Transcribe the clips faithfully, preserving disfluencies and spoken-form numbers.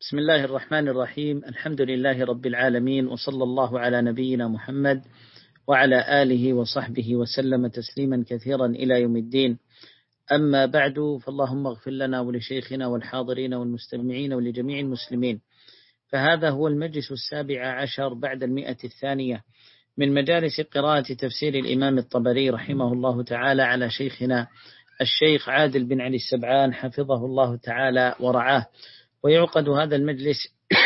بسم الله الرحمن الرحيم. الحمد لله رب العالمين، وصلى الله على نبينا محمد وعلى آله وصحبه وسلم تسليما كثيرا إلى يوم الدين. أما بعد، فاللهم اغفر لنا ولشيخنا والحاضرين والمستمعين ولجميع المسلمين. فهذا هو المجلس السابع عشر بعد المئة الثانية من مجالس قراءة تفسير الإمام الطبري رحمه الله تعالى على شيخنا الشيخ عادل بن علي السبعان حفظه الله تعالى ورعاه. ويعقد هذا المجلس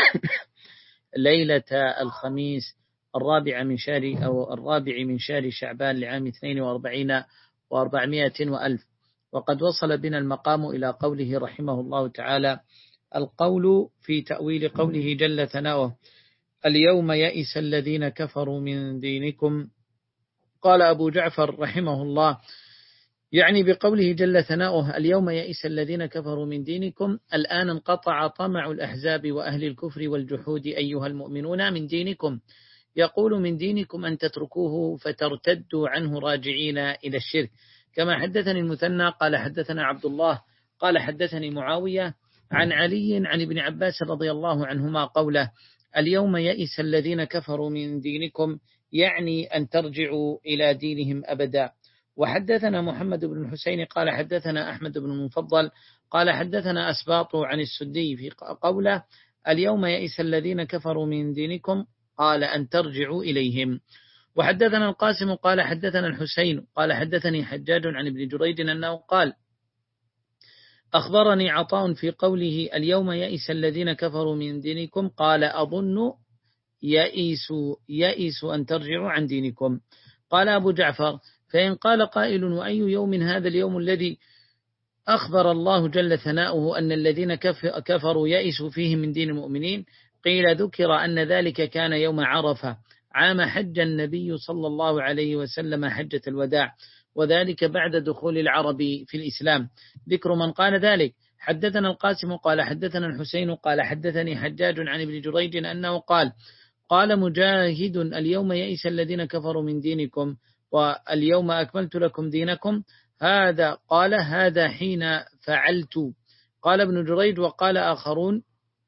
ليلة الخميس الرابع من شهر أو الرابع من شهر شعبان لعام اثنين وأربعين وأربعمائة وألف. وقد وصل بنا المقام إلى قوله رحمه الله تعالى: القول في تأويل قوله جل ثناؤه: اليوم يئس الذين كفروا من دينكم. قال أبو جعفر رحمه الله: يعني بقوله جل ثناؤه اليوم يئس الذين كفروا من دينكم، الآن انقطع طمع الأحزاب وأهل الكفر والجحود أيها المؤمنون من دينكم. يقول من دينكم أن تتركوه فترتدوا عنه راجعين إلى الشرك. كما حدثني المثنى قال حدثنا عبد الله قال حدثني معاوية عن علي عن ابن عباس رضي الله عنهما قوله: اليوم يئس الذين كفروا من دينكم، يعني أن ترجعوا إلى دينهم أبدا. وحدثنا محمد بن الحسين قال حدثنا أحمد بن المفضل قال حدثنا أسباط عن السدي في قوله: اليوم يئس الذين كفروا من دينكم، قال أن ترجعوا إليهم. وحدثنا القاسم قال حدثنا الحسين قال حدثني حجاج عن ابن جريج أنه قال: أخبرني عطاء في قوله اليوم يئس الذين كفروا من دينكم، قال أظن يئسوا يئسوا أن ترجعوا عن دينكم. قال أبو جعفر: فإن قال قائل: وأي يوم هذا اليوم الذي أخبر الله جل ثناؤه أن الذين كفروا يئسوا فيه من دين المؤمنين؟ قيل: ذكر أن ذلك كان يوم عرفة عام حج النبي صلى الله عليه وسلم حجة الوداع، وذلك بعد دخول العرب في الإسلام. ذكر من قال ذلك: حدثنا القاسم قال حدثنا الحسين قال حدثني حجاج عن ابن جريج أنه قال: قال مجاهد: اليوم يئس الذين كفروا من دينكم، واليوم أكملت لكم دينكم. هذا قال هذا حين فعلت. قال ابن جريج: وقال آخرون: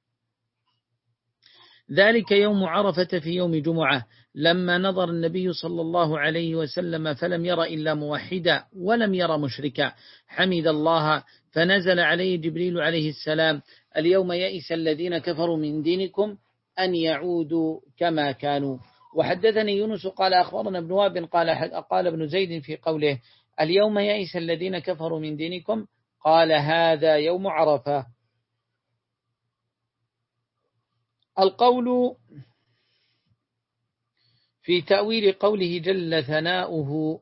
ذلك يوم عرفة في يوم جمعة، لما نظر النبي صلى الله عليه وسلم فلم ير إلا موحدا ولم ير مشركا، حمد الله فنزل عليه جبريل عليه السلام: اليوم يئس الذين كفروا من دينكم أن يعودوا كما كانوا. وحدثني يونس قال أخبرنا ابن وهب قال قال ابن زيد في قوله: اليوم يئس الذين كفروا من دينكم، قال هذا يوم عرفة. القول في تأويل قوله جل ثناؤه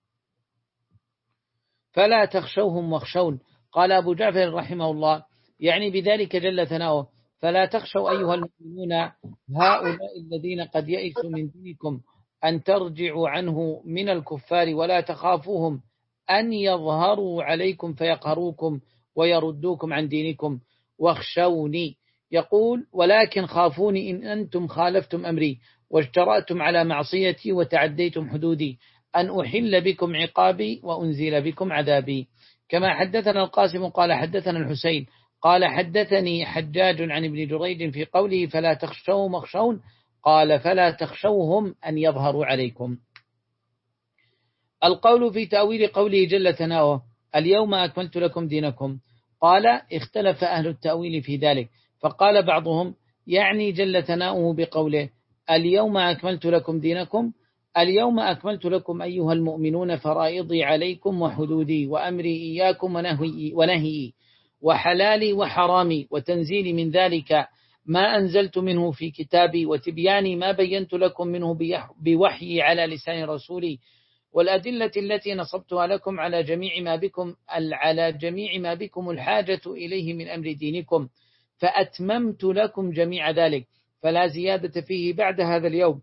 فلا تخشوهم واخشون. قال أبو جعفر رحمه الله: يعني بذلك جل ثناؤه فلا تخشوا أيها المؤمنون هؤلاء الذين قد يئسوا من دينكم أن ترجعوا عنه من الكفار، ولا تخافوهم أن يظهروا عليكم فيقهروكم ويردوكم عن دينكم، واخشوني. يقول: ولكن خافوني إن أنتم خالفتم أمري واجترأتم على معصيتي وتعديتم حدودي، أن أحل بكم عقابي وأنزل بكم عذابي. كما حدثنا القاسم قال حدثنا الحسين قال حدثني حجاج عن ابن جريج في قوله فلا تخشوهم واخشون، قال فلا تخشوهم أن يظهروا عليكم. القول في تأويل قوله جل ثناؤه اليوم أكملت لكم دينكم، قال: اختلف أهل التأويل في ذلك، فقال بعضهم: يعني جل ثناؤه بقوله اليوم أكملت لكم دينكم، اليوم أكملت لكم أيها المؤمنون فرائضي عليكم وحدودي وأمري إياكم ونهي ونهي وحلالي وحرامي وتنزيلي من ذلك ما أنزلت منه في كتابي، وتبياني ما بينت لكم منه بوحي على لسان رسولي، والأدلة التي نصبتها لكم على جميع ما بكم على جميع ما بكم الحاجة إليه من أمر دينكم، فأتممت لكم جميع ذلك، فلا زيادة فيه بعد هذا اليوم.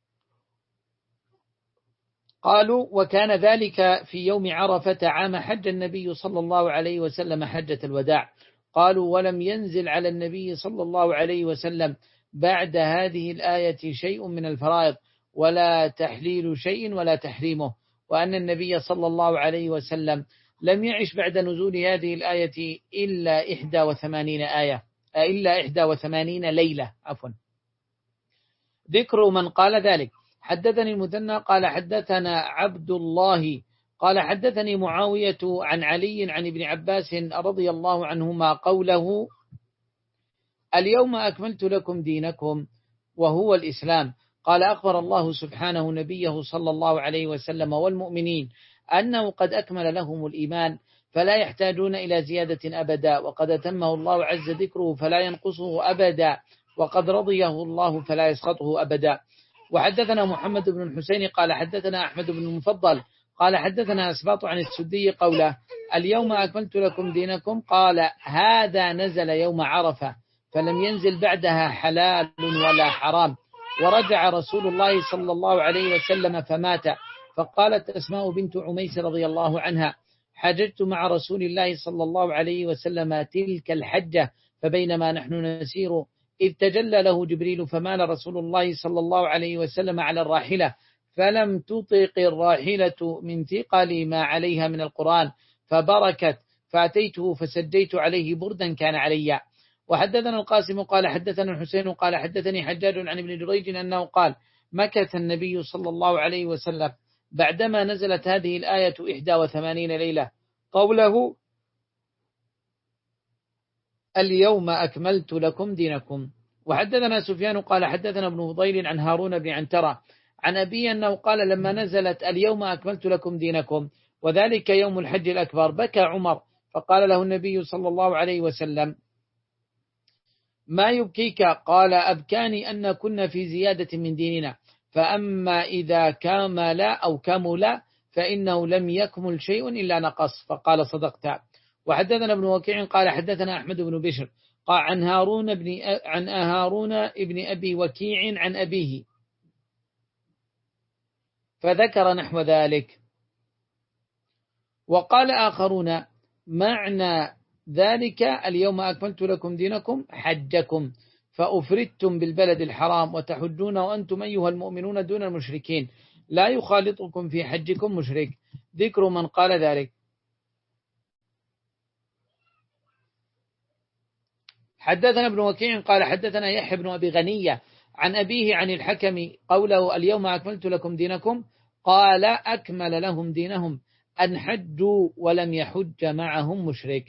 قالوا: وكان ذلك في يوم عرفة عام حج النبي صلى الله عليه وسلم حجة الوداع. قالوا: ولم ينزل على النبي صلى الله عليه وسلم بعد هذه الآية شيء من الفرائض، ولا تحليل شيء ولا تحريمه، وأن النبي صلى الله عليه وسلم لم يعش بعد نزول هذه الآية إلا إحدى وثمانين آية. إلا إحدى وثمانين ليلة عفوا. ذكر من قال ذلك. حدثني المثنى قال حدثنا عبد الله قال حدثني معاوية عن علي عن ابن عباس رضي الله عنهما قوله اليوم أكملت لكم دينكم وهو الإسلام. قال أخبر الله سبحانه نبيه صلى الله عليه وسلم والمؤمنين أنه قد أكمل لهم الإيمان فلا يحتاجون إلى زيادة أبدا، وقد أتمه الله عز ذكره فلا ينقصه أبدا، وقد رضيه الله فلا يسخطه أبدا. وحدثنا محمد بن الحسين قال حدثنا أحمد بن المفضل قال حدثنا أسباط عن السدي قوله اليوم أكملت لكم دينكم قال هذا نزل يوم عرفة فلم ينزل بعدها حلال ولا حرام. ورجع رسول الله صلى الله عليه وسلم فمات. فقالت أسماء بنت عميس رضي الله عنها حججت مع رسول الله صلى الله عليه وسلم تلك الحجة فبينما نحن نسير إذ تجلى له جبريل فمال رسول الله صلى الله عليه وسلم على الراحلة فلم تطق الراحلة من ثقل ما عليها من القرآن فبركت فأتيته فسجيت عليه بردا كان علي. وحدثنا القاسم قال حدثنا الحسين قال حدثني حجاج عن ابن جريج أنه قال مكث النبي صلى الله عليه وسلم بعدما نزلت هذه الآية إحدى وثمانين ليلة قوله اليوم أكملت لكم دينكم. وحدثنا سفيان قال حدثنا ابن فضيل عن هارون بن عنترة عن أبي أنه قال لما نزلت اليوم أكملت لكم دينكم وذلك يوم الحج الأكبر بكى عمر فقال له النبي صلى الله عليه وسلم ما يبكيك؟ قال أبكاني أن كنا في زيادة من ديننا فأما إذا كمل أو كمل فإنه لم يكمل شيء إلا نقص. فقال صدقت. وحدثنا ابن وكيع قال حدثنا أحمد بن بشر قال عن هارون بن عن هارون ابن أبي وكيع عن أبيه فذكر نحو ذلك. وقال آخرون معنى ذلك اليوم أكملت لكم دينكم حجكم فأفردتم بالبلد الحرام وتحجون وأنتم أيها المؤمنون دون المشركين لا يخالطكم في حجكم مشرك. ذكر من قال ذلك. حدثنا ابن وكيع قال حدثنا يحيى بن أبي غنية عن أبيه عن الحكم قوله اليوم أكملت لكم دينكم قال أكمل لهم دينهم أن حجوا ولم يحج معهم مشرك.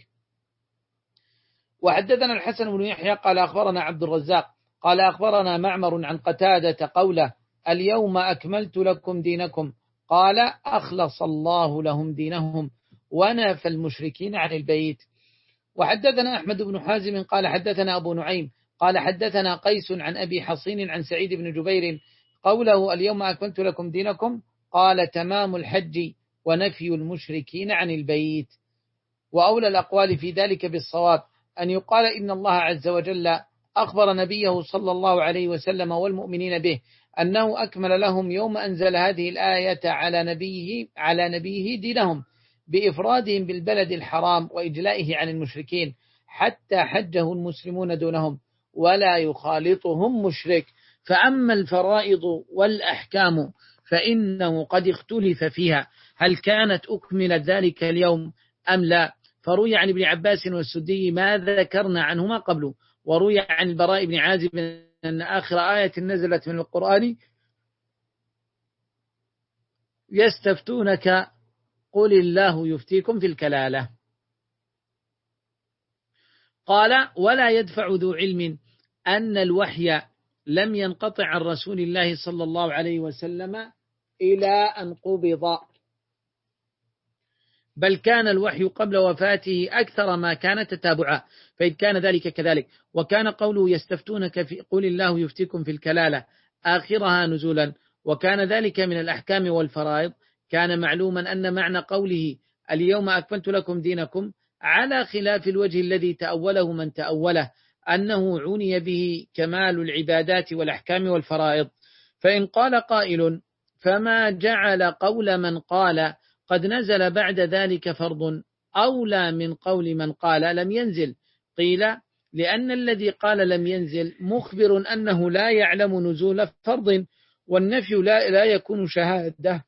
وحدثنا الحسن بن يحيى قال أخبرنا عبد الرزاق قال أخبرنا معمر عن قتادة قوله اليوم أكملت لكم دينكم قال أخلص الله لهم دينهم ونفى المشركين عن البيت. وحدثنا أحمد بن حازم قال حدثنا أبو نعيم قال حدثنا قيس عن أبي حصين عن سعيد بن جبير قوله اليوم أكملت لكم دينكم قال تمام الحج ونفي المشركين عن البيت. وأولى الأقوال في ذلك بالصواب أن يقال إن الله عز وجل أخبر نبيه صلى الله عليه وسلم والمؤمنين به أنه أكمل لهم يوم أنزل هذه الآية على نبيه على نبيه دينهم بإفرادهم بالبلد الحرام وإجلائه عن المشركين حتى حجه المسلمون دونهم ولا يخالطهم مشرك. فأما الفرائض والأحكام فإنه قد اختلف فيها هل كانت أكملت ذلك اليوم أم لا. فروي عن ابن عباس والسدي ما ذكرنا عنهما قبله. وروي عن البراء بن عازب أن آخر آية نزلت من القرآن يستفتونك قل الله يفتيكم في الكلالة. قال ولا يدفع ذو علم أن الوحي لم ينقطع عن رسول الله صلى الله عليه وسلم إلى أن قبض بل كان الوحي قبل وفاته أكثر ما كان تتابعا فإذ كان ذلك كذلك. وكان قوله يستفتونك في قل الله يفتيكم في الكلالة آخرها نزولا وكان ذلك من الأحكام والفرائض. كان معلوما أن معنى قوله اليوم أكملت لكم دينكم على خلاف الوجه الذي تأوله من تأوله أنه عني به كمال العبادات والأحكام والفرائض. فإن قال قائل فما جعل قول من قال قد نزل بعد ذلك فرض أولى من قول من قال لم ينزل؟ قيل لأن الذي قال لم ينزل مخبر أنه لا يعلم نزول فرض والنفي لا, لا يكون شهادة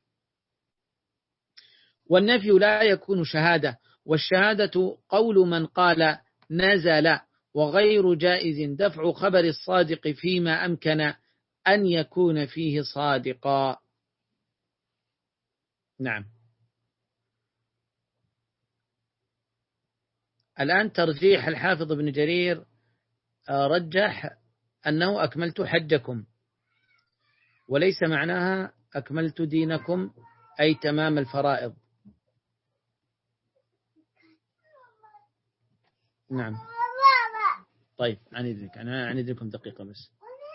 والنفي لا يكون شهادة والشهادة قول من قال نزل وغير جائز دفع خبر الصادق فيما أمكن أن يكون فيه صادقا. نعم. الآن ترجيح الحافظ ابن جرير رجح أنه أكملت حجكم، وليس معناها أكملت دينكم أي تمام الفرائض. نعم. طيب عن إذنك، أنا عن إذنكم دقيقة بس.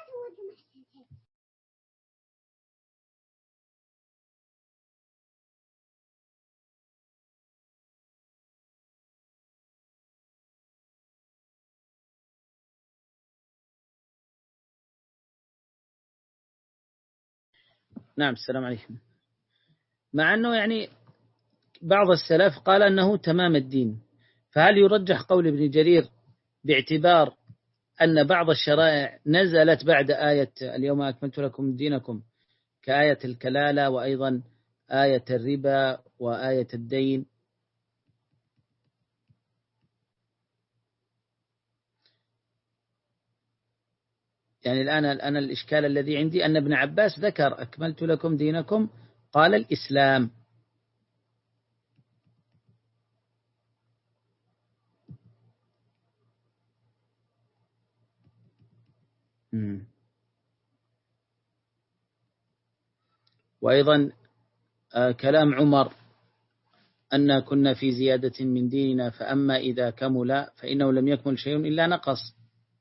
نعم السلام عليكم. مع أنه يعني بعض السلف قال أنه تمام الدين، فهل يرجح قول ابن جرير باعتبار أن بعض الشرائع نزلت بعد آية اليوم أكملت لكم دينكم كآية الكلالة، وأيضا آية الربا وآية الدين؟ يعني الآن الآن الإشكال الذي عندي أن ابن عباس ذكر أكملت لكم دينكم قال الإسلام. مم. وأيضا آه كلام عمر أن كنا في زيادة من ديننا، فأما إذا كمل فإنه لم يكمل شيء إلا نقص.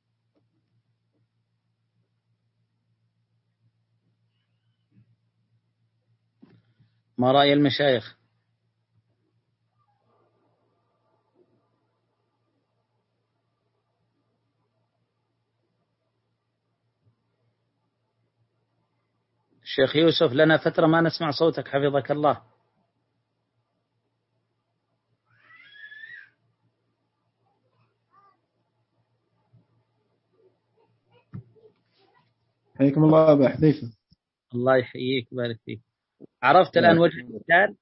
ما رأي المشايخ؟ الشيخ يوسف لنا فترة ما نسمع صوتك حفظك الله. حياكم الله أبا حذيفة. الله يحييك بارك فيك. عرفت الآن وجه الإشكال؟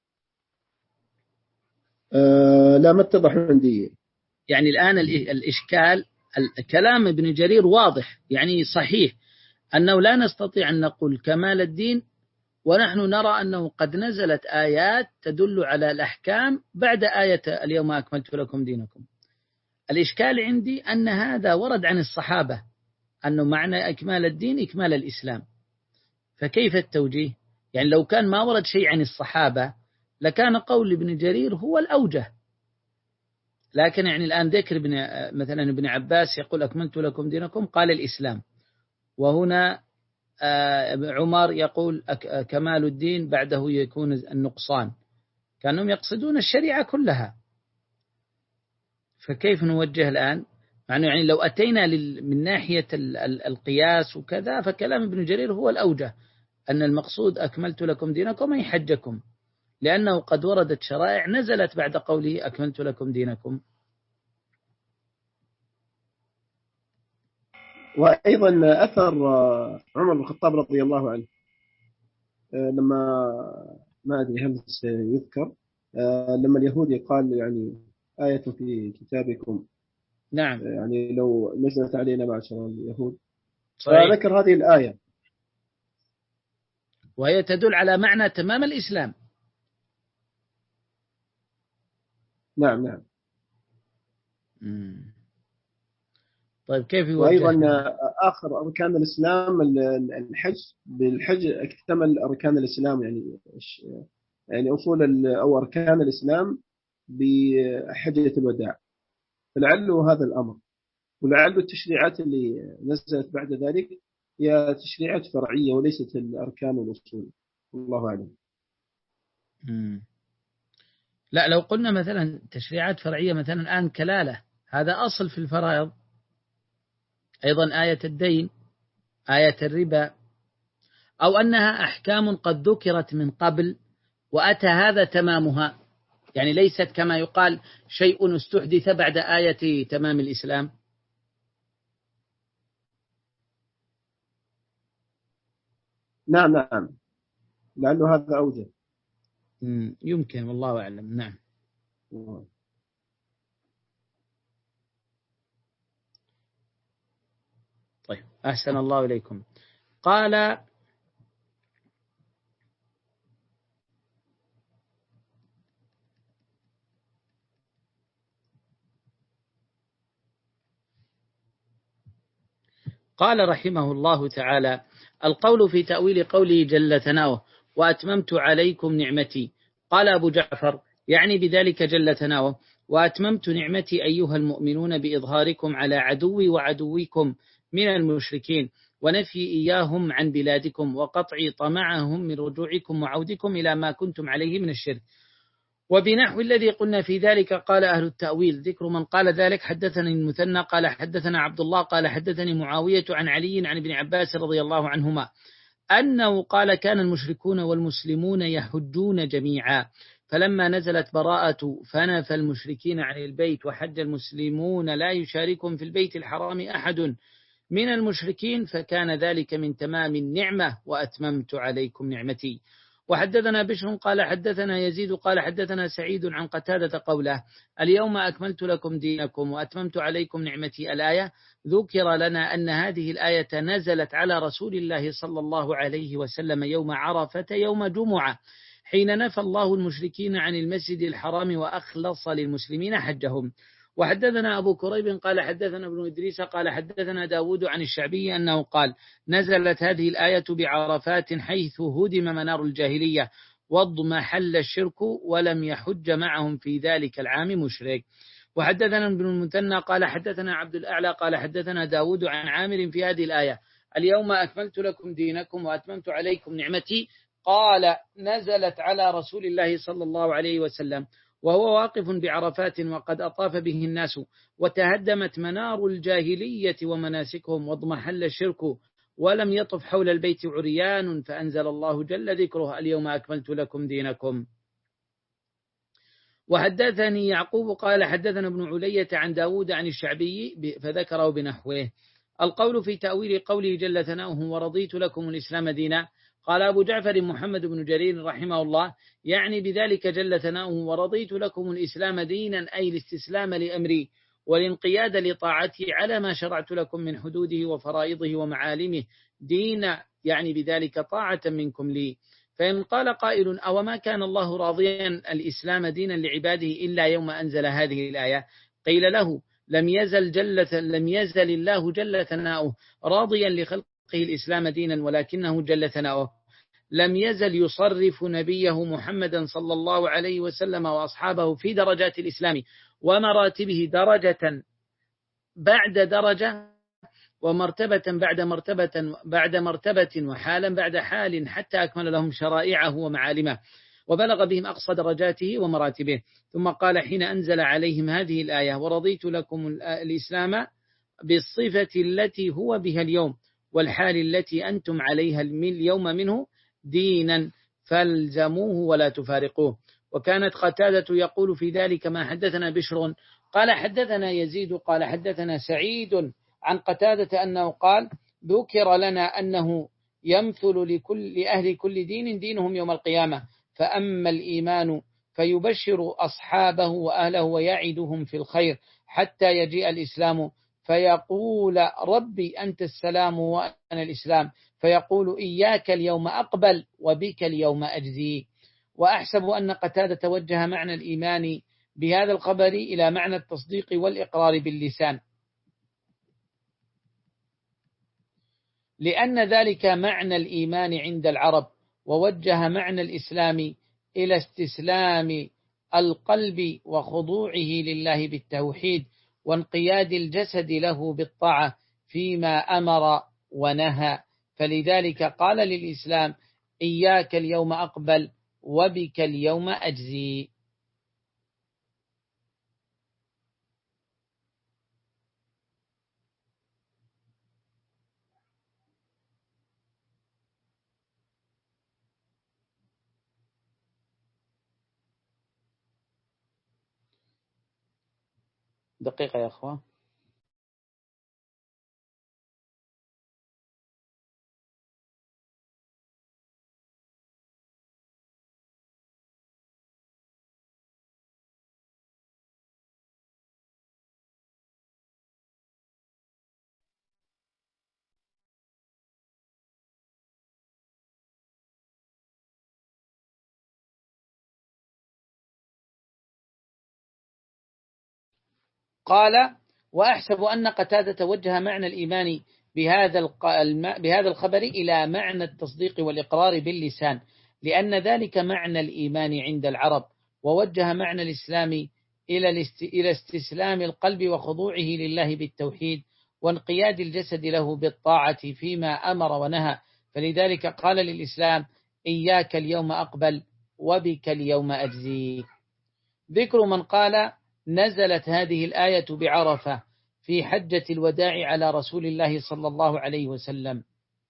أه لا ما اتضح عندي. يعني الآن الإشكال الكلام ابن جرير واضح، يعني صحيح أنه لا نستطيع أن نقول كمال الدين ونحن نرى أنه قد نزلت آيات تدل على الأحكام بعد آية اليوم أكملت لكم دينكم. الإشكال عندي أن هذا ورد عن الصحابة أنه معنى إكمال الدين إكمال الإسلام، فكيف التوجيه؟ يعني لو كان ما ورد شيء عن الصحابة لكان قول ابن جرير هو الأوجه، لكن يعني الآن ذكر ابن مثلا ابن عباس يقول أكملت لكم دينكم قال الإسلام، وهنا عمر يقول كمال الدين بعده يكون النقصان، كانهم يقصدون الشريعة كلها، فكيف نوجه الآن؟ مع أنه يعني لو أتينا من ناحية القياس وكذا فكلام ابن جرير هو الأوجه، أن المقصود أكملت لكم دينكم أي حجكم، لأنه قد وردت شرائع نزلت بعد قوله أكملت لكم دينكم. وأيضا أثر عمر بن الخطاب رضي الله عنه لما ما أدري هل سيذكر لما اليهودي قال يعني آية في كتابكم، نعم يعني لو نزلت علينا معشر اليهود، صحيح. فذكر هذه الآية وهي تدل على معنى تمام الإسلام. نعم نعم. مم. طيب كيف يوجه؟ وأيضا آخر أركان الإسلام الحج، بالحج اكتمل أركان الإسلام، يعني يعني أصول أو أركان الإسلام بحجة الوداع، فلعله هذا الأمر، ولعل التشريعات اللي نزلت بعد ذلك هي تشريعات فرعية وليست الأركان والأصول، والله أعلم. مم. لا لو قلنا مثلا تشريعات فرعية، مثلا الآن كلالة هذا أصل في الفرائض، أيضا آية الدين، آية الربا، أو أنها أحكام قد ذكرت من قبل وأتى هذا تمامها، يعني ليست كما يقال شيء استحدث بعد آية تمام الإسلام. نعم نعم، لعله هذا أوجه. يمكن والله أعلم. نعم. طيب أحسن الله إليكم. قال قال رحمه الله تعالى: القول في تأويل قوله جل ثناؤه وأتممت عليكم نعمتي. قال أبو جعفر: يعني بذلك جل ثناؤه وأتممت نعمتي أيها المؤمنون بإظهاركم على عدوي وعدوكم من المشركين ونفي إياهم عن بلادكم وقطع طمعهم من رجوعكم وعودكم إلى ما كنتم عليه من الشرك. وبنحو الذي قلنا في ذلك قال أهل التأويل. ذكر من قال ذلك: حدثني المثنى قال حدثنا عبد الله قال حدثني معاوية عن علي عن ابن عباس رضي الله عنهما أنه قال: كان المشركون والمسلمون يحجون جميعا، فلما نزلت براءة فنفى المشركين عن البيت وحج المسلمون لا يشاركهم في البيت الحرام أحد من المشركين، فكان ذلك من تمام النعمة وأتممت عليكم نعمتي. وحدثنا بشر قال حدثنا يزيد قال حدثنا سعيد عن قتادة قوله: اليوم أكملت لكم دينكم وأتممت عليكم نعمتي. الآية ذكر لنا أن هذه الآية نزلت على رسول الله صلى الله عليه وسلم يوم عرفة يوم جمعة، حين نفى الله المشركين عن المسجد الحرام وأخلص للمسلمين حجهم. وحدثنا أبو كريب قال حدثنا ابن إدريس قال حدثنا داود عن الشعبي أنه قال: نزلت هذه الآية بعرفات حيث هدم منار الجاهلية واضمحل الشرك ولم يحج معهم في ذلك العام مشرك. وحدثنا ابن المثنى قال حدثنا عبد الأعلى قال حدثنا داود عن عامر في هذه الآية: اليوم أكملت لكم دينكم وأتممت عليكم نعمتي. قال: نزلت على رسول الله صلى الله عليه وسلم وهو واقف بعرفات وقد أطاف به الناس وتهدمت منار الجاهلية ومناسكهم واضمحل الشرك ولم يطف حول البيت عريان، فأنزل الله جل ذكره: اليوم أكملت لكم دينكم. وحدثني يعقوب قال حدثنا ابن علية عن داود عن الشعبي فذكره بنحوه. القول في تأويل قوله جل ثناؤه ورضيت لكم الإسلام دينا. قال أبو جعفر محمد بن جرير رحمه الله: يعني بذلك جل ثناؤه ورضيت لكم الإسلام دينا، أي الاستسلام لأمري والانقياد لطاعتي على ما شرعت لكم من حدوده وفرائضه ومعالمه دينا، يعني بذلك طاعة منكم لي. فإن قال قائل: أو ما كان الله راضيا الإسلام دينا لعباده إلا يوم أنزل هذه الآية؟ قيل له: لم يزل جل لم يزل الله جل ثناؤه راضيا لخلقه الإسلام دينا، ولكنه جل ثناؤه لم يزل يصرف نبيه محمدا صلى الله عليه وسلم وأصحابه في درجات الإسلام ومراتبه درجة بعد درجة ومرتبة بعد مرتبة بعد مرتبة وحالا بعد حال، حتى أكمل لهم شرائعه ومعالمه وبلغ بهم أقصى درجاته ومراتبه. ثم قال حين أنزل عليهم هذه الآية: ورضيت لكم الإسلام بالصفة التي هو بها اليوم والحال التي أنتم عليها اليوم منه دينا، فالزموه ولا تفارقوه. وكانت قتادة يقول في ذلك ما حدثنا بشر قال حدثنا يزيد قال حدثنا سعيد عن قتادة أنه قال: ذكر لنا أنه يمثل لكل لأهل كل دين دينهم يوم القيامة، فأما الإيمان فيبشر أصحابه وأهله ويعدهم في الخير حتى يجيء الإسلام فيقول: ربي أنت السلام وأنا الإسلام، فيقول: إياك اليوم أقبل وبك اليوم أجزي. وأحسب أن قتادة توجه معنى الإيمان بهذا الخبر إلى معنى التصديق والإقرار باللسان، لأن ذلك معنى الإيمان عند العرب، ووجه معنى الإسلام إلى استسلام القلب وخضوعه لله بالتوحيد وانقياد الجسد له بالطاعة فيما أمر ونهى. فلذلك قال للإسلام: إياك اليوم أقبل وبك اليوم أجزي. دقيقة يا أخوة. قال: وأحسب أن قتادة وجه معنى الإيمان بهذا بهذا الخبر إلى معنى التصديق والإقرار باللسان، لأن ذلك معنى الإيمان عند العرب، ووجه معنى الإسلام إلى استسلام القلب وخضوعه لله بالتوحيد وانقياد الجسد له بالطاعة فيما أمر ونهى، فلذلك قال للإسلام: إياك اليوم أقبل وبك اليوم أجزي. ذكر من قال: نزلت هذه الآية بعرفة في حجة الوداع على رسول الله صلى الله عليه وسلم.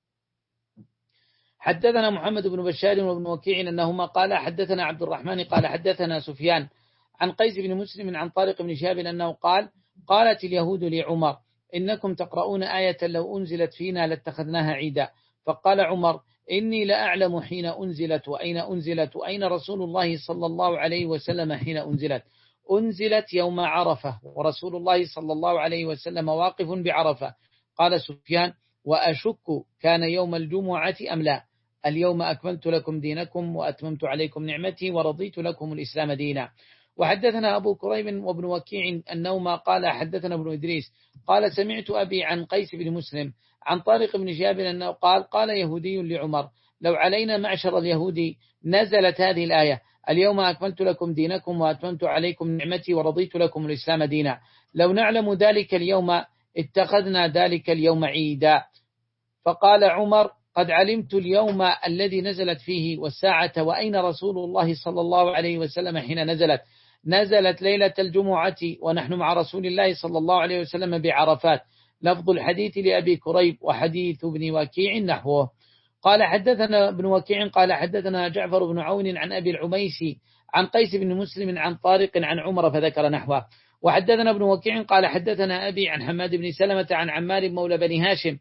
حدثنا محمد بن بشار وابن وكيع أنهما قال: حدثنا عبد الرحمن قال حدثنا سفيان عن قيس بن مسلم عن طارق بن شهاب أنه قال: قالت اليهود لعمر: إنكم تقرؤون آية لو أنزلت فينا لاتخذناها عيدا. فقال عمر: إني لأعلم حين أنزلت وأين أنزلت وأين رسول الله صلى الله عليه وسلم حين أنزلت. أنزلت يوم عرفة ورسول الله صلى الله عليه وسلم واقف بعرفة. قال سفيان: وأشك كان يوم الجمعة أم لا؟ اليوم أكملت لكم دينكم وأتممت عليكم نعمتي ورضيت لكم الإسلام دينا. وحدثنا أبو كريب وابن وكيع أنهما قال حدثنا ابن إدريس قال: سمعت أبي عن قيس بن مسلم عن طارق بن شهاب أنه قال: قال يهودي لعمر: لو علينا معشر اليهود نزلت هذه الآية: اليوم أكملت لكم دينكم وأتممت عليكم نعمتي ورضيت لكم الإسلام دينا، لو نعلم ذلك اليوم اتخذنا ذلك اليوم عيدا. فقال عمر: قد علمت اليوم الذي نزلت فيه والساعة وأين رسول الله صلى الله عليه وسلم حين نزلت. نزلت ليلة الجمعة ونحن مع رسول الله صلى الله عليه وسلم بعرفات. لفظ الحديث لأبي كريب وحديث ابن وكيع نحوه. قال حدثنا ابن وكيع قال حدثنا جعفر بن عون عن أبي العميسي عن قيس بن مسلم عن طارق عن عمر فذكر نحوه. وحدثنا ابن وكيع قال حدثنا أبي عن حماد بن سلمة عن عمار مولى بني هاشم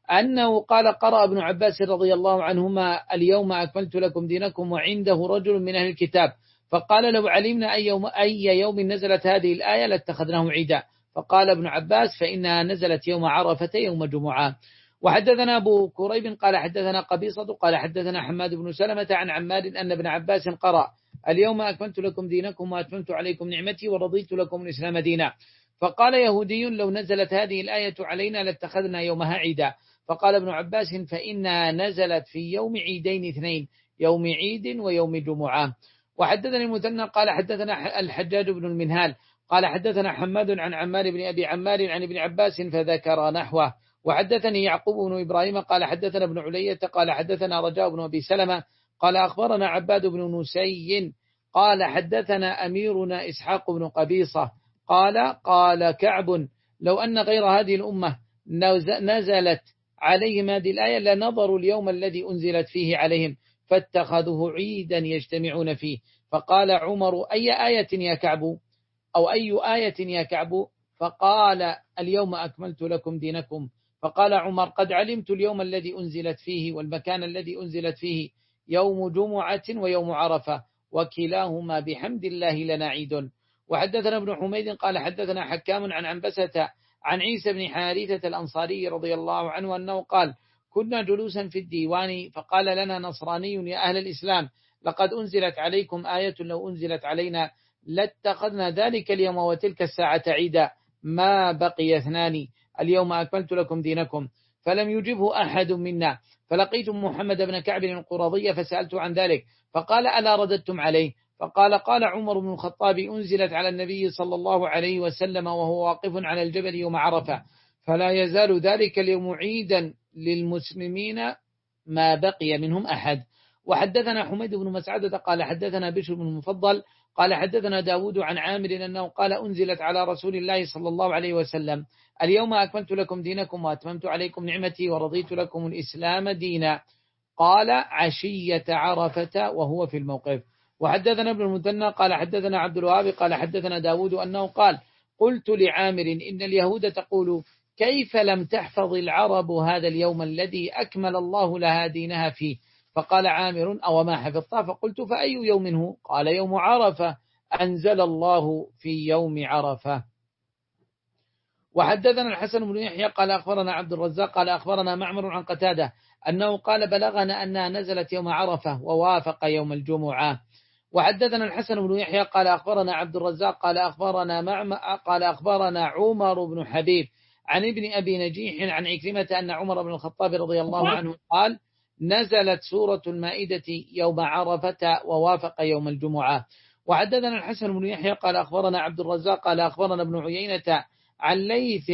أنه قال: قرأ ابن عباس رضي الله عنهما: اليوم أكملت لكم دينكم، وعنده رجل من أهل الكتاب فقال: لو علمنا أي يوم, أي يوم نزلت هذه الآية لاتخذناه عيدا. فقال ابن عباس: فإنها نزلت يوم عرفة يوم جمعة. وحدثنا أبو كريب قال حدثنا قبيصة قال حدثنا حماد بن سلمة عن عمار أن ابن عباس قرأ: اليوم أكملت لكم دينكم وأتممت عليكم نعمتي ورضيت لكم الإسلام دينا. فقال يهودي: لو نزلت هذه الآية علينا لاتخذنا يومها عيدا. فقال ابن عباس: فإنها نزلت في يوم عيدين اثنين، يوم عيد ويوم جمعة. وحدثني المثنى قال حدثنا الحجاج بن المنهال قال حدثنا حماد عن عمار بن أبي عمار عن ابن عباس فذكر نحوه. وحدثني يعقوب بن إبراهيم قال حدثنا ابن علية قال حدثنا رجاء بن أبي سلمة قال أخبرنا عباد بن نسي قال حدثنا أميرنا إسحاق بن قبيصة قال: قال كعب: لو أن غير هذه الأمة نزلت عليهم هذه الآية لنظروا اليوم الذي أنزلت فيه عليهم فاتخذوه عيدا يجتمعون فيه. فقال عمر: أي آية يا كعب؟ أو أي آية يا كعب؟ فقال: اليوم أكملت لكم دينكم. فقال عمر: قد علمت اليوم الذي أنزلت فيه والمكان الذي أنزلت فيه، يوم جمعة ويوم عرفة، وكلاهما بحمد الله لنا عيد. وحدثنا ابن حميد قال حدثنا حكام عن عنبسة عن عيسى بن حارثة الأنصاري رضي الله عنه أنه قال: كنا جلوسا في الديوان فقال لنا نصراني: يا أهل الإسلام، لقد أنزلت عليكم آية لو أنزلت علينا لاتخذنا ذلك اليوم وتلك الساعة عيدا، ما بقي اثنان، اليوم أكملت لكم دينكم. فلم يجبه أحد منا. فلقيت محمد بن كعب القرظي فسألت عن ذلك فقال: ألا رددتم عليه؟ فقال: قال عمر بن الخطاب: أنزلت على النبي صلى الله عليه وسلم وهو واقف على الجبل يوم عرفة، فلا يزال ذلك اليوم عيدا للمسلمين ما بقي منهم أحد. وحدثنا حميد بن مسعدة قال حدثنا بشر بن المفضل قال حدثنا داود عن عامر أنه قال: أنزلت على رسول الله صلى الله عليه وسلم: اليوم أكملت لكم دينكم وأتممت عليكم نعمتي ورضيت لكم الإسلام دينا. قال: عشية عرفة وهو في الموقف. وحدثنا ابن المثنى قال حدثنا عبد الوهاب قال حدثنا داود أنه قال: قلت لعامر: إن اليهود تقول: كيف لم تحفظ العرب هذا اليوم الذي أكمل الله لها دينها فيه؟ فقال عامر: أو ما حفظتها؟ فقلت: فأي يوم هو؟ قال: يوم عرفة، أنزل الله في يوم عرفة. وحدثنا الحسن بن يحيى قال أخبرنا عبد الرزاق قال أخبرنا معمر عن قتادة أنه قال: بلغنا أنها نزلت يوم عرفة ووافق يوم الجمعة. وحدثنا الحسن بن يحيى قال أخبرنا عبد الرزاق قال أخبرنا معمر قال أخبرنا عمر بن حبيب عن ابن أبي نجيح عن عكرمة أن عمر بن الخطاب رضي الله عنه قال نزلت سورة المائدة يوم عرفة ووافق يوم الجمعة. وحدثنا الحسن بن يحيى قال أخبرنا عبد الرزاق قال أخبرنا ابن عيينة عن ليث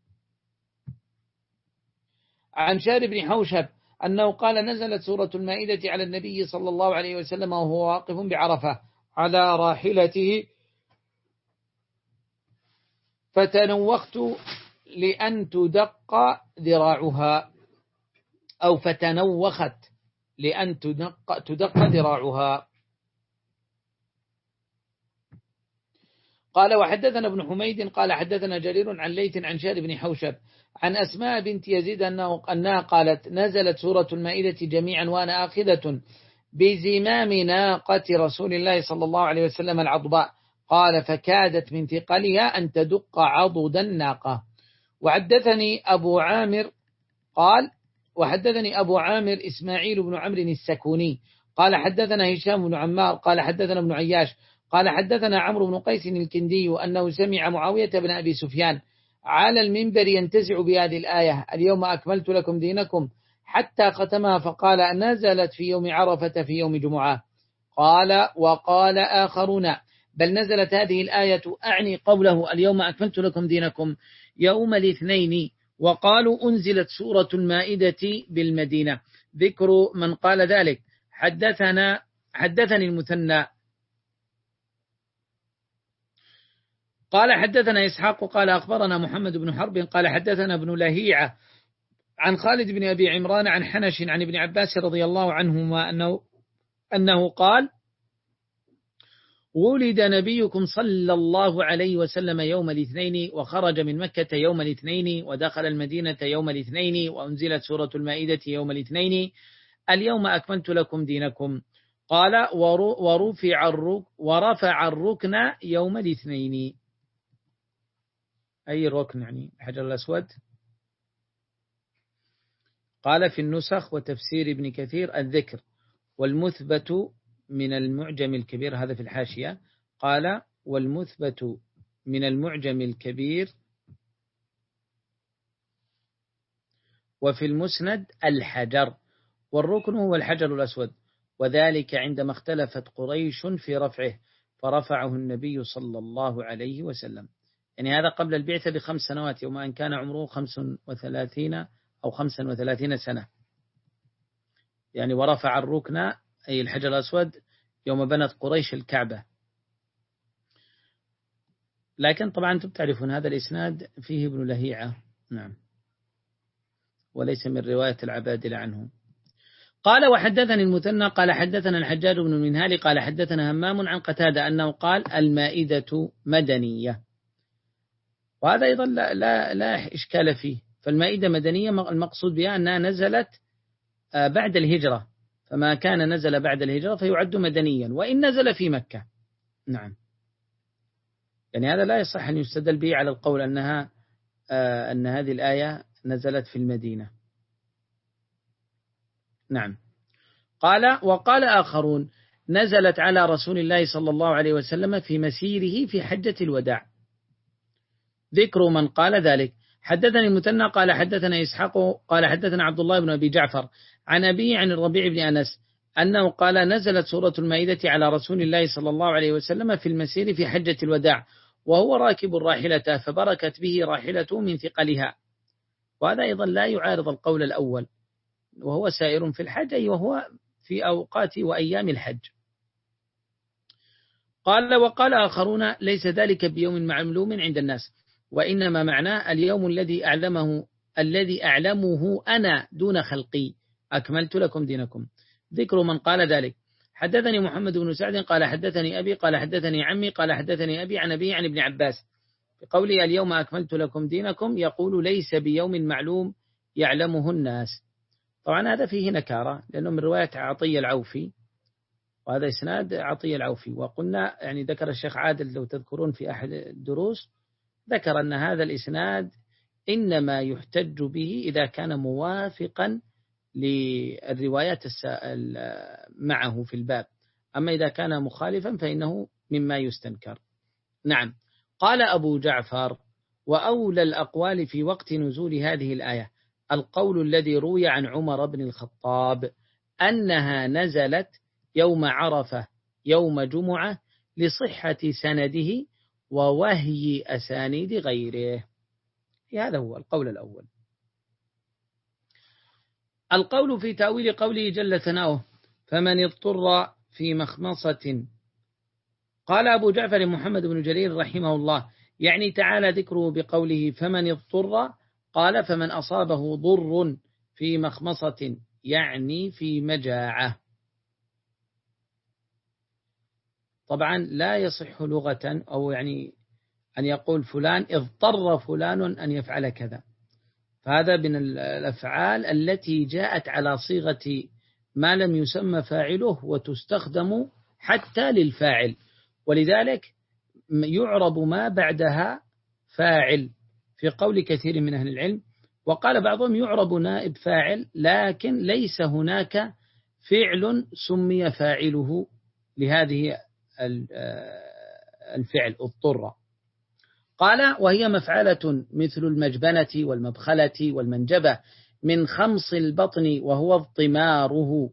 عن شار بن حوشب أنه قال نزلت سورة المائدة على النبي صلى الله عليه وسلم وهو واقف بعرفة على راحلته فتنوخت لأن تدق ذراعها أو فتنوخت لأن تدق, تدق ذراعها. قال وحدثنا ابن حميد قال حدثنا جرير عن ليث عن شار بن حوشب عن أسماء بنت يزيد أنه أنها قالت نزلت سورة المائدة جميعا وأنا آخذة بزمام ناقة رسول الله صلى الله عليه وسلم العضباء. قال فكادت من ثقلها أن تدق عضد الناقة. وحدثني أبو عامر قال وحدثني أبو عامر إسماعيل بن عمرو السكوني قال حدثنا هشام بن عمار قال حدثنا ابن عياش قال حدثنا عمرو بن قيس الكندي أنه سمع معاوية بن أبي سفيان على المنبر ينتزع بهذه الآية اليوم أكملت لكم دينكم حتى ختمها فقال نزلت في يوم عرفة في يوم جمعة. قال وقال آخرون بل نزلت هذه الآية أعني قوله اليوم أكملت لكم دينكم يوم الاثنين وقالوا أنزلت سورة المائدة بالمدينة. ذكر من قال ذلك حدثنا حدثني المثنى قال حدثنا إسحاق قال أخبرنا محمد بن حرب قال حدثنا ابن لهيعة عن خالد بن أبي عمران عن حنش عن ابن عباس رضي الله عنهما أنه, أنه قال ولد نبيكم صلى الله عليه وسلم يوم الاثنين وخرج من مكة يوم الاثنين ودخل المدينة يوم الاثنين وأنزلت سورة المائدة يوم الاثنين اليوم أكملت لكم دينكم. قال ورفع الركن ورفع الركن يوم الاثنين. أي الركن يعني الحجر الأسود؟ قال في النسخ وتفسير ابن كثير الذكر والمثبت من المعجم الكبير هذا في الحاشية قال والمثبت من المعجم الكبير وفي المسند الحجر والركن هو الحجر الأسود وذلك عندما اختلفت قريش في رفعه فرفعه النبي صلى الله عليه وسلم. يعني هذا قبل البعثة بخمس سنوات يوم أن كان عمره خمس وثلاثين أو خمسا وثلاثين سنة. يعني ورفع الركن أي الحجر الأسود يوم بنت قريش الكعبة. لكن طبعا أنتم تعرفون هذا الإسناد فيه ابن لهيعة نعم وليس من رواية العبادلة عنه. قال وحدثني المثنى قال حدثنا الحجاج بن المنهال قال حدثنا همام عن قتادة أنه قال المائدة مدنية وهذا أيضا لا, لا, لا إشكال فيه. فالمائدة مدنية المقصود بها أنها نزلت بعد الهجرة فما كان نزل بعد الهجرة فيعد مدنيا وإن نزل في مكة نعم. يعني هذا لا يصح أن يستدل به على القول أنها أن هذه الآية نزلت في المدينة نعم. قال وقال آخرون نزلت على رسول الله صلى الله عليه وسلم في مسيره في حجة الوداع. ذكر من قال ذلك حدثني المثنى قال حدثنا إسحاق قال حدثنا عبد الله بن أبي جعفر عن أبي عن الربيع بن أنس أنه قال نزلت سورة المائدة على رسول الله صلى الله عليه وسلم في المسير في حجة الوداع وهو راكب الراحلة فبركت به راحلته من ثقلها. وهذا أيضا لا يعارض القول الأول وهو سائر في الحج أي وهو في أوقات وأيام الحج. قال وقال آخرون ليس ذلك بيوم معلوم عند الناس وإنما معناه اليوم الذي أعلمه الذي أعلمه أنا دون خلقي أكملت لكم دينكم. ذكر من قال ذلك حدثني محمد بن سعد قال حدثني أبي قال حدثني عمي قال حدثني أبي عن أبي عن ابن عباس بقوله اليوم أكملت لكم دينكم يقول ليس بيوم معلوم يعلمه الناس. طبعا هذا فيه نكارة لأنه من رواية عطية العوفي وهذا إسناد عطية العوفي. وقلنا يعني ذكر الشيخ عادل لو تذكرون في أحد الدروس ذكر أن هذا الإسناد إنما يحتج به إذا كان موافقا للروايات معه في الباب. أما إذا كان مخالفا فإنه مما يستنكر. نعم. قال أبو جعفر: وأولى الأقوال في وقت نزول هذه الآية القول الذي روي عن عمر بن الخطاب أنها نزلت يوم عرفة يوم جمعة لصحة سنده ووهي أسانيد غيره. هذا هو القول الأول. القول في تأويل قوله جل ثناؤه: فمن اضطر في مخمصة. قال أبو جعفر محمد بن جرير رحمه الله: يعني تعالى ذكره بقوله فمن اضطر، قال فمن أصابه ضر في مخمصة، يعني في مجاعة. طبعا لا يصح لغة أو يعني أن يقول فلان اضطر فلان أن يفعل كذا، فهذا من الأفعال التي جاءت على صيغة ما لم يسمى فاعله وتستخدم حتى للفاعل، ولذلك يعرب ما بعدها فاعل في قول كثير من أهل العلم. وقال بعضهم يعرب نائب فاعل، لكن ليس هناك فعل سمي فاعله لهذه الفعل اضطر. قال وهي مفعلة مثل المجبنة والمبخلة والمنجبة من خمص البطن وهو اضطماره.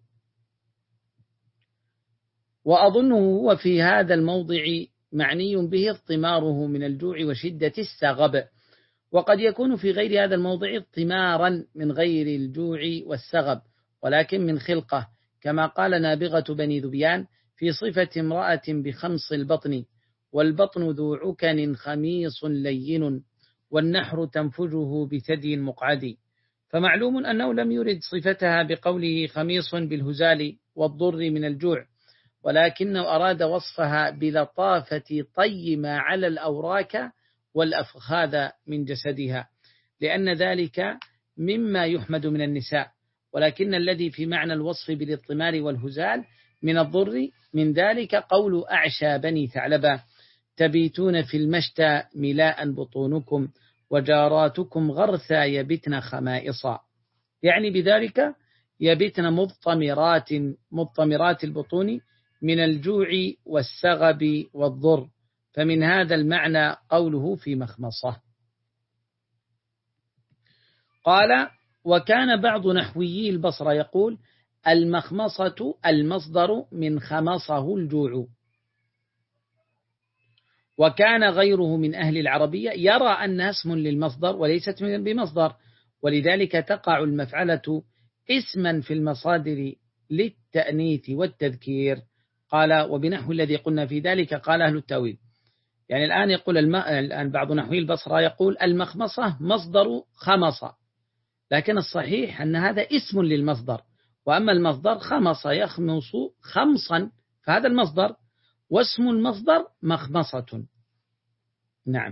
وأظنه هو في هذا الموضع معني به اضطماره من الجوع وشدة السغب، وقد يكون في غير هذا الموضع اضطمارا من غير الجوع والسغب ولكن من خلقة، كما قال نابغة بني ذبيان في صفة امرأة بخمص البطن: والبطن ذو عكن خميص لين والنحر تنفجه بثدي مقعد. فمعلوم أنه لم يرد صفتها بقوله خميص بالهزال والضر من الجوع، ولكنه أراد وصفها بلطافة طي ما على الأوراك والأفخاذ من جسدها، لأن ذلك مما يحمد من النساء، ولكن الذي في معنى الوصف بالاضطمار والهزال من الضر من ذلك قول أعشى بني ثعلبة: تبيتون في المشتى ملاء بطونكم وجاراتكم غرثا يبتن خمائصا، يعني بذلك يبتن مضطمرات مضطمرات البطون من الجوع والسغب والضر، فمن هذا المعنى قوله في مخمصة. قال وكان بعض نحويي البصرة يقول المخمصة المصدر من خمصه الجوع، وكان غيره من أهل العربية يرى أنها اسم للمصدر وليست بمصدر، ولذلك تقع المفعلة اسما في المصادر للتأنيث والتذكير. قال وبنحو الذي قلنا في ذلك قال أهل التأويل. يعني الآن يقول الم... الآن بعض نحوي البصرة يقول المخمصة مصدر خمصة، لكن الصحيح أن هذا اسم للمصدر، وأما المصدر خمص يخمص خمصا فهذا المصدر، واسم المصدر مخمصة. نعم.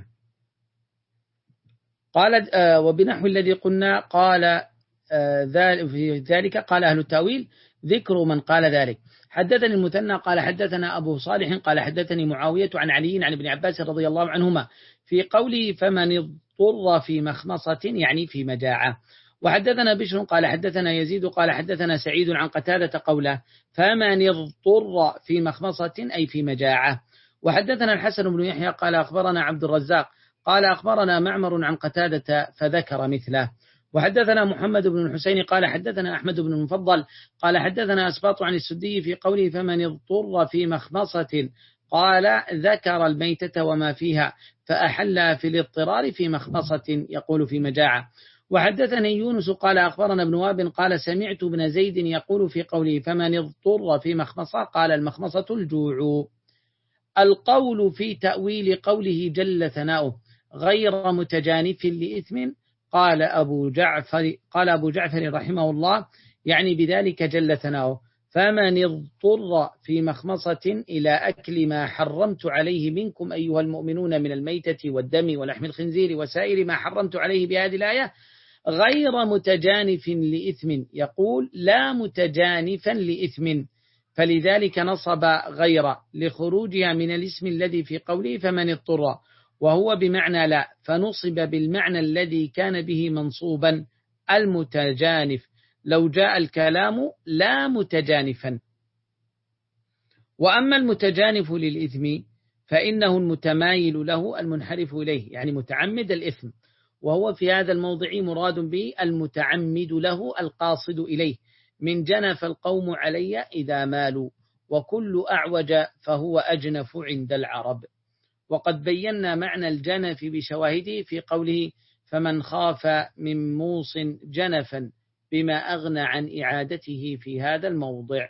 قال آه وبنحو الذي قلنا قال آه في ذلك قال أهل التأويل ذكر من قال ذلك. حدثني المثنى قال حدثنا أبو صالح قال حدثني معاوية عن علي عن ابن عباس رضي الله عنهما في قوله فمن اضطر في مخمصة يعني في مجاعة. وحدثنا بشر قال حدثنا يزيد قال حدثنا سعيد عن قتادة قوله فمن اضطر في مخمصة أي في مجاعة. وحدثنا الحسن بن يحيى قال أخبرنا عبد الرزاق قال أخبرنا معمر عن قتادة فذكر مثله. وحدثنا محمد بن الحسين قال حدثنا أحمد بن المفضل قال حدثنا أسباط عن السدي في قوله فمن اضطر في مخمصة قال ذكر الميتة وما فيها فأحل في الاضطرار في مخمصة يقول في مجاعة. وحدثني يونس قال أخبرنا ابن وهب قال سمعت ابن زيد يقول في قوله فمن اضطر في مخمصة قال المخمصة الجوع. القول في تأويل قوله جل ثناؤه غير متجانف لإثم قال أبو جعفر قال أبو جعفر رحمه الله يعني بذلك جل ثناؤه فمن اضطر في مخمصة إلى أكل ما حرمت عليه منكم أيها المؤمنون من الميتة والدم ولحم الخنزير وسائر ما حرمت عليه بهذه الآية غير متجانف لإثم، يقول لا متجانفا لإثم، فلذلك نصب غير لخروجها من الاسم الذي في قوله فمن اضطر، وهو بمعنى لا فنصب بالمعنى الذي كان به منصوبا المتجانف، لو جاء الكلام لا متجانفا. وأما المتجانف للإثم فإنه المتمايل له المنحرف إليه، يعني متعمد الإثم، وهو في هذا الموضع مراد به المتعمد له القاصد إليه، من جنف القوم علي إذا مالوا، وكل أعوج فهو أجنف عند العرب. وقد بينا معنى الجنف بشواهده في قوله فمن خاف من موص جنفا بما أغنى عن إعادته في هذا الموضع.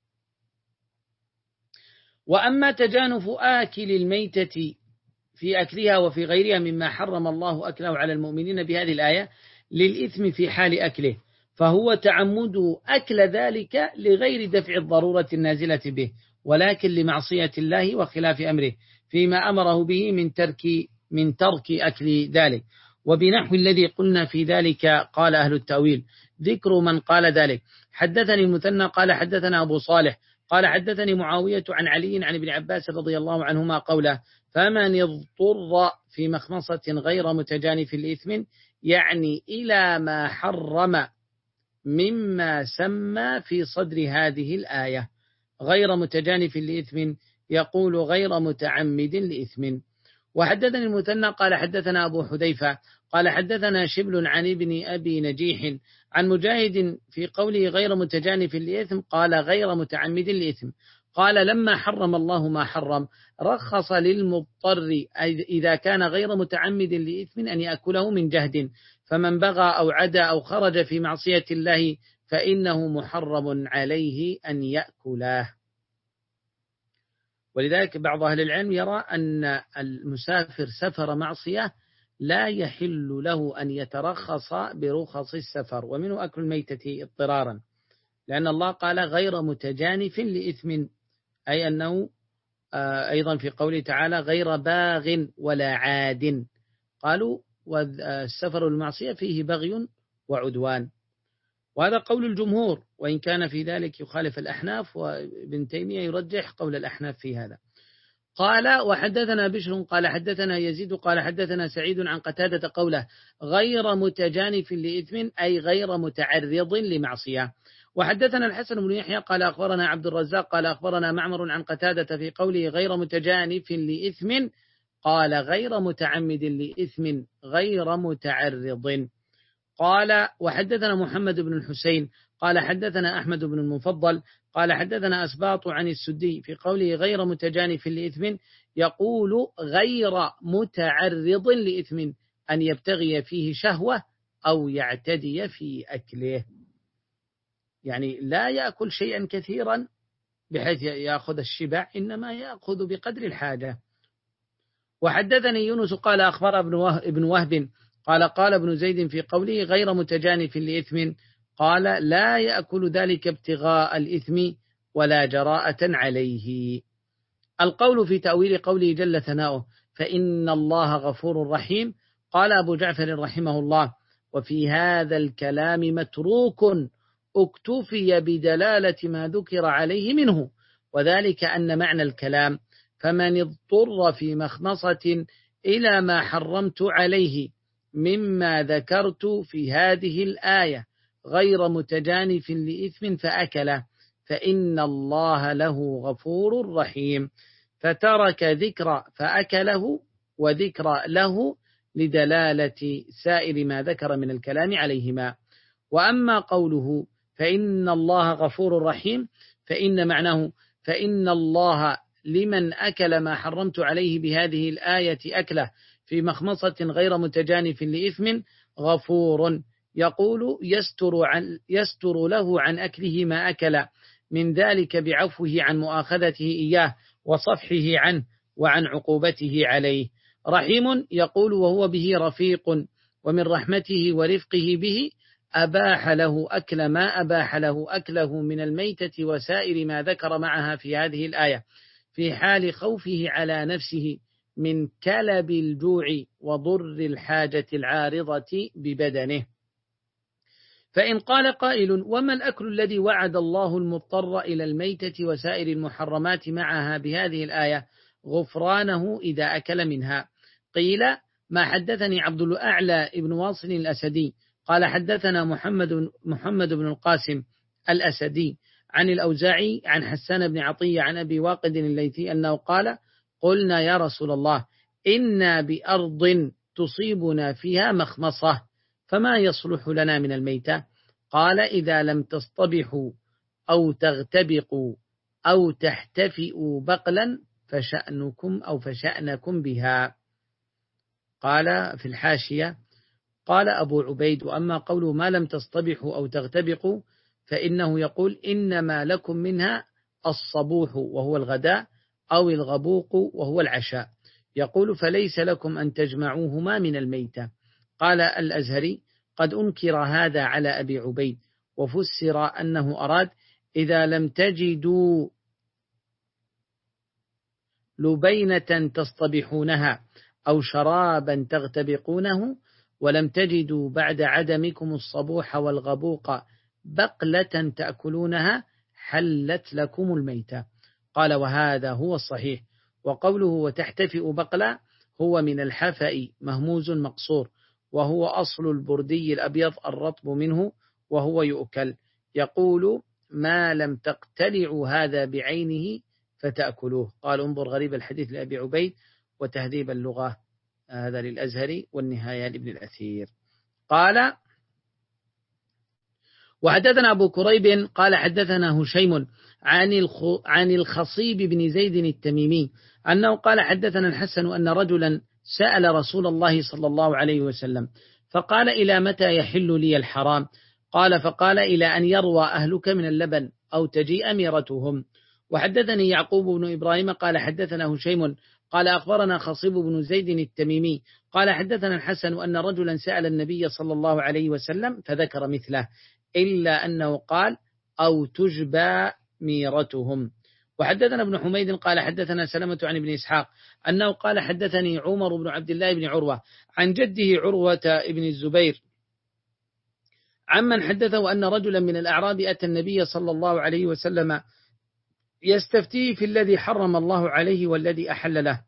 وأما تجانف آكل الميتة في أكلها وفي غيرها مما حرم الله أكله على المؤمنين بهذه الآية للإثم في حال أكله، فهو تعمد أكل ذلك لغير دفع الضرورة النازلة به، ولكن لمعصية الله وخلاف أمره فيما أمره به من ترك من ترك أكل ذلك. وبنحو الذي قلنا في ذلك قال أهل التأويل. ذكر من قال ذلك: حدثني المثنى قال حدثنا أبو صالح قال حدثني معاوية عن علي عن ابن عباس رضي الله عنهما قوله فمن اضطر في مخمصة غير متجانف لإثم، يعني إلى ما حرم مما سمى في صدر هذه الآية، غير متجانف لإثم يقول غير متعمد لإثم. وحدثني المثنى قال حدثنا أبو حذيفة قال حدثنا شبل عن ابن أبي نجيح عن مجاهد في قوله غير متجانف لإثم قال غير متعمد لإثم. قال لما حرم الله ما حرم رخص للمضطر إذا كان غير متعمد لإثم أن يأكله من جهد، فمن بغى أو عدا أو خرج في معصية الله فإنه محرم عليه أن يأكله. ولذلك بعض أهل العلم يرى أن المسافر سفر معصية لا يحل له أن يترخص برخص السفر، ومنه أكل الميتة اضطرارا، لأن الله قال غير متجانف لإثم، أي أنه أيضا في قوله تعالى غير باغ ولا عاد، قالوا والسفر المعصية فيه بغي وعدوان، وهذا قول الجمهور، وإن كان في ذلك يخالف الأحناف، وابن تيمية يرجح قول الأحناف في هذا. قال وحدثنا بشر قال حدثنا يزيد قال حدثنا سعيد عن قتادة قوله غير متجانف لإثم أي غير متعرض لمعصية. وحدثنا الحسن بن يحيى قال أخبرنا عبد الرزاق قال أخبرنا معمر عن قتادة في قوله غير متجانف لإثم قال غير متعمد لإثم غير متعرض. قال وحدثنا محمد بن الحسين قال حدثنا أحمد بن المفضل قال حدثنا أسباط عن السدي في قوله غير متجانف لإثم يقول غير متعرض لإثم أن يبتغي فيه شهوة أو يعتدي في أكله، يعني لا يأكل شيئا كثيرا بحيث يأخذ الشبع، إنما يأخذ بقدر الحاجة. وحدثني يونس قال أخبر ابن وهب قال قال ابن زيد في قوله غير متجانف لإثم قال لا يأكل ذلك ابتغاء الإثم ولا جراءة عليه. القول في تأويل قوله جل ثناؤه فإن الله غفور رحيم. قال أبو جعفر رحمه الله وفي هذا الكلام متروك اكتفي بدلالة ما ذكر عليه منه، وذلك أن معنى الكلام فمن اضطر في مخمصة إلى ما حرمت عليه مما ذكرت في هذه الآية غير متجانف لإثم فأكله فإن الله له غفور رحيم، فترك ذكر فأكله وذكر له لدلالة سائر ما ذكر من الكلام عليهما. وأما قوله فإن الله غفور رحيم فإن معناه فإن الله لمن أكل ما حرمت عليه بهذه الآية أكله في مخمصة غير متجانف لإثم غفور، يقول يستر, عن يستر له عن أكله ما أكل من ذلك بعفوه عن مؤاخذته إياه وصفحه عنه وعن عقوبته عليه. رحيم يقول وهو به رفيق، ومن رحمته ورفقه به أباح له أكل ما أباح له أكله من الميتة وسائر ما ذكر معها في هذه الآية في حال خوفه على نفسه من كلب الجوع وضر الحاجة العارضة ببدنه. فإن قال قائل وما الأكل الذي وعد الله المضطر إلى الميتة وسائر المحرمات معها بهذه الآية غفرانه إذا أكل منها؟ قيل ما حدثني عبد الأعلى ابن واصل الأسدي قال حدثنا محمد محمد بن القاسم الأسدي عن الأوزاعي عن حسان بن عطية عن أبي واقد الليثي أنه قال قلنا يا رسول الله إنا بأرض تصيبنا فيها مخمصة فما يصلح لنا من الميتة؟ قال إذا لم تصطبحوا أو تغتبقوا أو تحتفئوا بقلا فشأنكم أو فشأنكم بها. قال في الحاشية قال أبو عبيد وأما قوله ما لم تصطبحوا أو تغتبقوا فإنه يقول إنما لكم منها الصبوح وهو الغداء أو الغبوق وهو العشاء، يقول فليس لكم أن تجمعوهما من الميتة. قال الأزهري قد أنكر هذا على أبي عبيد وفسر أنه أراد إذا لم تجدوا لبينة تصطبحونها أو شرابا تغتبقونه ولم تجدوا بعد عدمكم الصبوح والغبوق بقلة تأكلونها حلت لكم الميتة. قال وهذا هو الصحيح. وقوله وتحتفئ بقلة هو من الحفأ مهموز مقصور وهو أصل البردي الأبيض الرطب منه وهو يؤكل، يقول ما لم تقتلعوا هذا بعينه فتأكلوه. قال انظر غريب الحديث لأبي عبيد وتهذيب اللغة هذا للأزهري والنهاية لابن الأثير. قال وحدثنا أبو كريب قال حدثنا هشيم عن عن الخصيب بن زيد التميمي أنه قال حدثنا الحسن أن رجلا سأل رسول الله صلى الله عليه وسلم فقال إلى متى يحل لي الحرام؟ قال فقال إلى أن يروى أهلك من اللبن أو تجيء ميرتهم. وحدثني يعقوب بن إبراهيم قال حدثنا هشيم قال أخبرنا خصيب بن زيد التميمي قال حدثنا الحسن أن رجلا سأل النبي صلى الله عليه وسلم فذكر مثله إلا أنه قال أو تجبى ميرتهم. وحدثنا ابن حميد قال حدثنا سلمة عن ابن إسحاق أنه قال حدثني عمر بن عبد الله بن عروة عن جده عروة بن الزبير عمن حدثه أن رجلا من الأعراب أتى النبي صلى الله عليه وسلم يستفتيه في الذي حرم الله عليه والذي أحل له،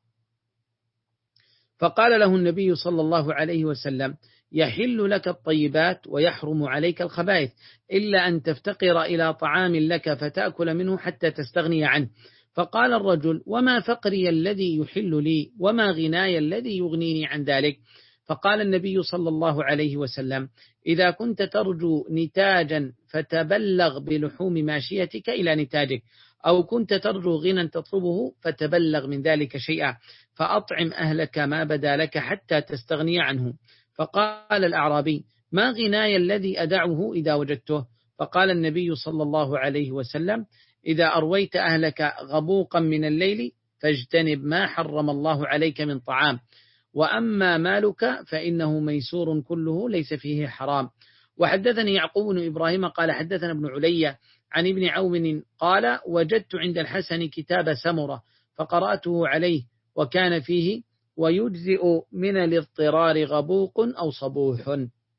فقال له النبي صلى الله عليه وسلم يحل لك الطيبات ويحرم عليك الخبائث إلا أن تفتقر إلى طعام لك فتأكل منه حتى تستغني عنه. فقال الرجل وما فقري الذي يحل لي وما غناي الذي يغنيني عن ذلك؟ فقال النبي صلى الله عليه وسلم إذا كنت ترجو نتاجا فتبلغ بلحوم ماشيتك إلى نتاجك، أو كنت ترجو غنى تطلبه فتبلغ من ذلك شيئا، فأطعم أهلك ما بدا لك حتى تستغني عنه. فقال الأعرابي ما غناي الذي أدعه إذا وجدته؟ فقال النبي صلى الله عليه وسلم إذا أرويت أهلك غبوقا من الليل فاجتنب ما حرم الله عليك من طعام، وأما مالك فإنه ميسور كله ليس فيه حرام. وحدثني يعقوب بن إبراهيم قال حدثنا ابن علي عن ابن عون قال وجدت عند الحسن كتاب سمرة فقرأته عليه وكان فيه ويجزئ من الاضطرار غبوق أو صبوح.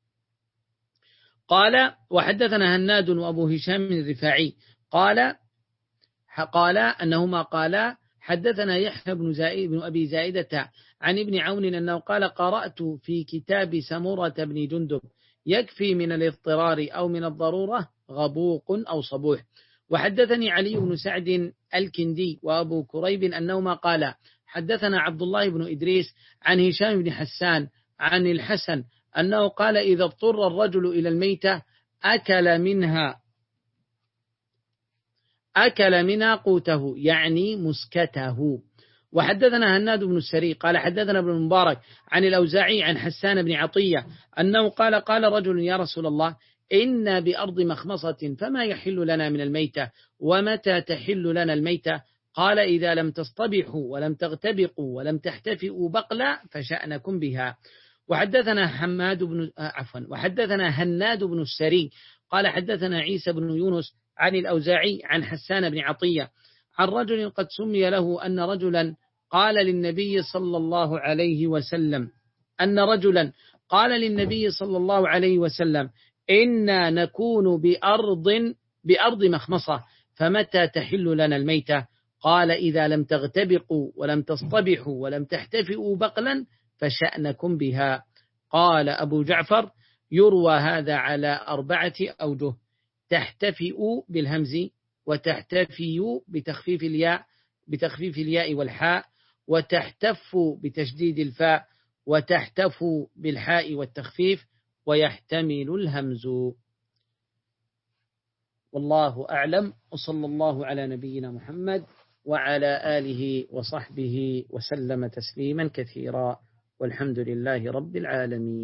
قال وحدثنا هناد وأبو هشام الرفاعي قال قال أنهما قالا حدثنا يحيى بن زائد بن أبي زائدة عن ابن عون أنه قال قرأت في كتاب سمرة بن جندب يكفي من الاضطرار أو من الضرورة غبوق أو صبوح. وحدثني علي بن سعد الكندي وأبو كريب أنهما قال حدثنا عبد الله بن إدريس عن هشام بن حسان عن الحسن أنه قال إذا اضطر الرجل إلى الميتة أكل منها أكل منها قوته يعني مسكته. وحدثنا هناد بن السري قال حدثنا ابن المبارك عن الأوزاعي عن حسان بن عطية أنه قال قال رجل يا رسول الله إن بأرض مخمصة فما يحل لنا من الميتة ومتى تحل لنا الميتة؟ قال إذا لم تصطبحوا ولم تغتبقوا ولم تحتفئوا بقلا فشأنكم بها. وحدثنا حماد بن عفوا وحدثنا هناد بن السري قال حدثنا عيسى بن يونس عن الأوزاعي عن حسان بن عطية عن رجل قد سمي له أن رجلا قال للنبي صلى الله عليه وسلم أن رجلا قال للنبي صلى الله عليه وسلم إنا نكون بأرض بأرض مخمصة فمتى تحل لنا الميتة؟ قال إذا لم تغتبقوا ولم تصطبحوا ولم تحتفئوا بقلا فشأنكم بها. قال أبو جعفر يروى هذا على أربعة أوجه: تحتفئ بالهمز وتحتفي بتخفيف الياء بتخفيف الياء والحاء، وتحتف بتشديد الفاء، وتحتف بالحاء والتخفيف، ويحتمل الهمز. والله أعلم، وصلى الله على نبينا محمد وعلى آله وصحبه وسلم تسليما كثيرا، والحمد لله رب العالمين.